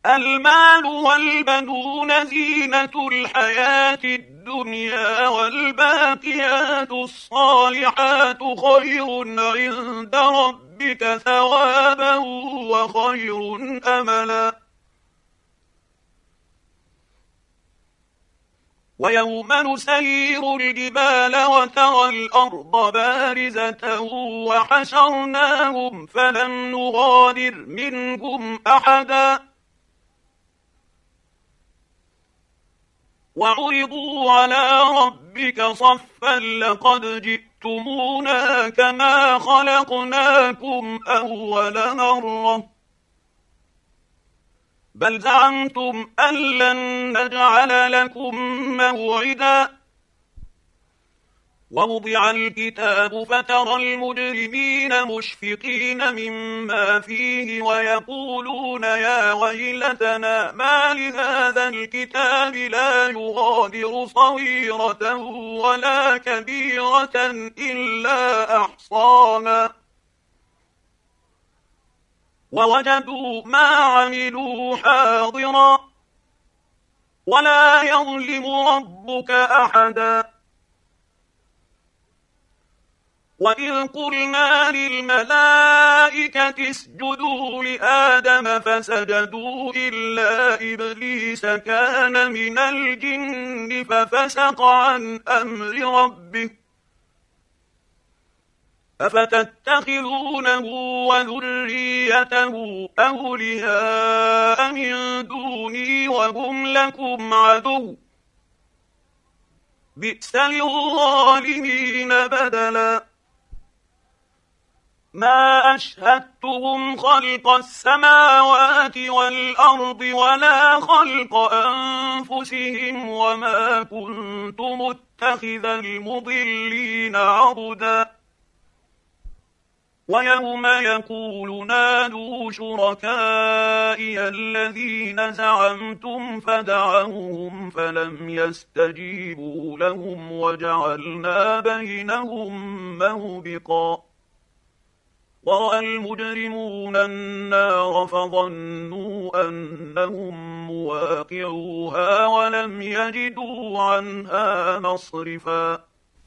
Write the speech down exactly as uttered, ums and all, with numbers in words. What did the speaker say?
المال والبنون زينة الحياة الدنيا والباقيات الصالحات خير عند ربك ثوابا وخير أملا. ويوم نسير الجبال وترى الأرض بارزة وحشرناهم فلم نغادر منهم أحدا وعرضوا على ربك صفا لقد جئتمونا كما خلقناكم أول مرة بل زعمتم أن لن نجعل لكم موعدا. ووضع الكتاب فترى المجرمين مشفقين مما فيه ويقولون يا ويلتنا ما لهذا الكتاب لا يغادر صغيرة ولا كبيرة إلا أحصاها ووجدوا ما عملوا حاضرا ولا يظلم ربك أحدا. وإذ قلنا للملائكة اسجدوا لآدم فسجدوا إلا إبليس كان من الجن ففسق عن أمر ربه أفتتخذونه وذريته أولياء من دوني وهم لكم عدو بئس للظالمين بدلا. ما أشهدتهم خلق السماوات والأرض ولا خلق أنفسهم وما كنت متخذ المضلين عضدا. ويوم يقول نادوا شركائي الذين زعمتم فدعوهم فلم يستجيبوا لهم وجعلنا بينهم موبقا. ورأى المجرمون النار فظنوا أنهم مواقعوها ولم يجدوا عنها مصرفا.